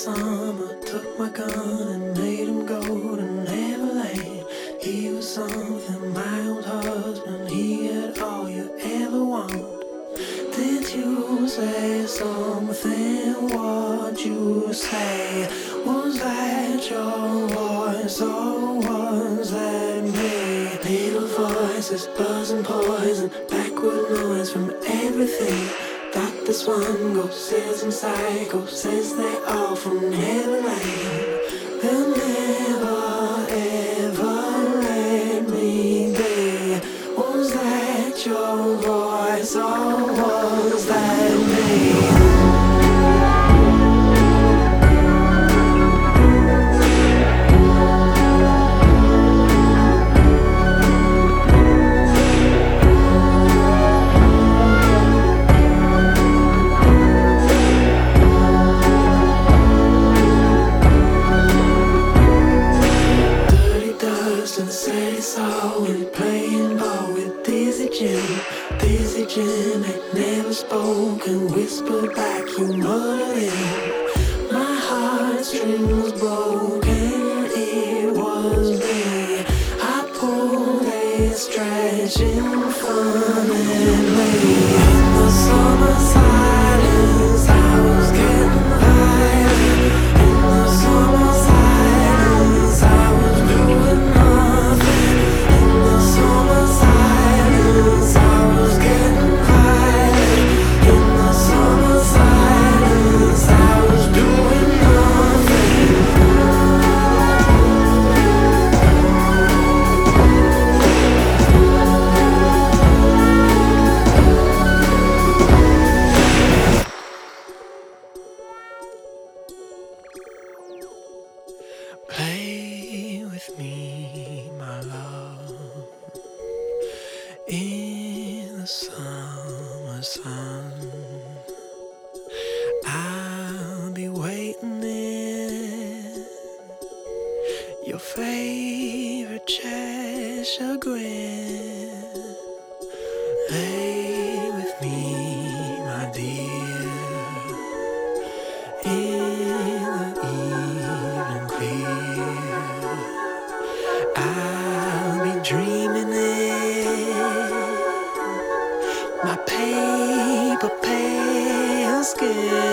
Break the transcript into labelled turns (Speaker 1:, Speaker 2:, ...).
Speaker 1: summer, took my gun and made him go to Neverland. He was something, my old husband, he had all you ever want. Did you say something? What'd you say? Was that your voice or was that me? Little voices buzzing poison, backward noise from everything. Dr. Swan says and Psycho says they all from Neverland. They'll never ever let me be. Was that your voice or was that me? And said he saw him playing ball with Dizzy Jim. Dizzy Jim had never spoken, whispered back humility. My heartstring was broken, it was me. I pulled a stretch in front of me. In the summer silence, I was getting violent. In the summer silence, I was doing nothing. In the summer silence, I was getting violent. In the summer silence, I was doing nothing. Play with me, my love, in the summer sun. I'll be waiting in your favorite Cheshire grin. Lay with me, my dear, in the evening clear. I'll be dreaming in my paper pale skin.